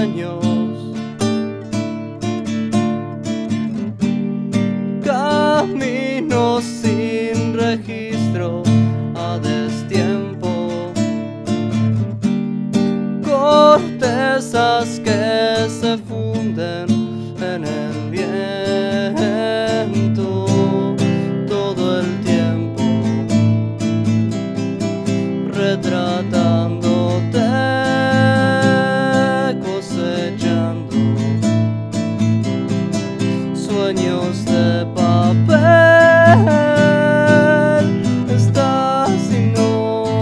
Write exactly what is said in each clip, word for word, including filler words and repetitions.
sueños. Camino sin registro a destiempo, cortezas que se funden en el viento todo el tiempo, retratándote, cosechando sueños de papel. Estás y no,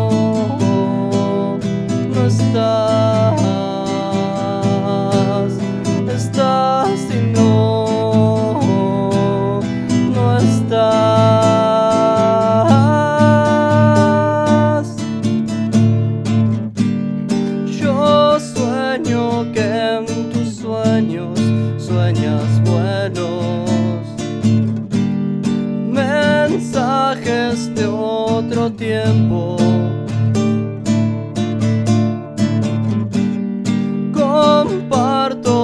no estás. Estás y no, no estás. Yo sueño que en tus sueños sueñas vuelos, mensajes de otro tiempo. Comparto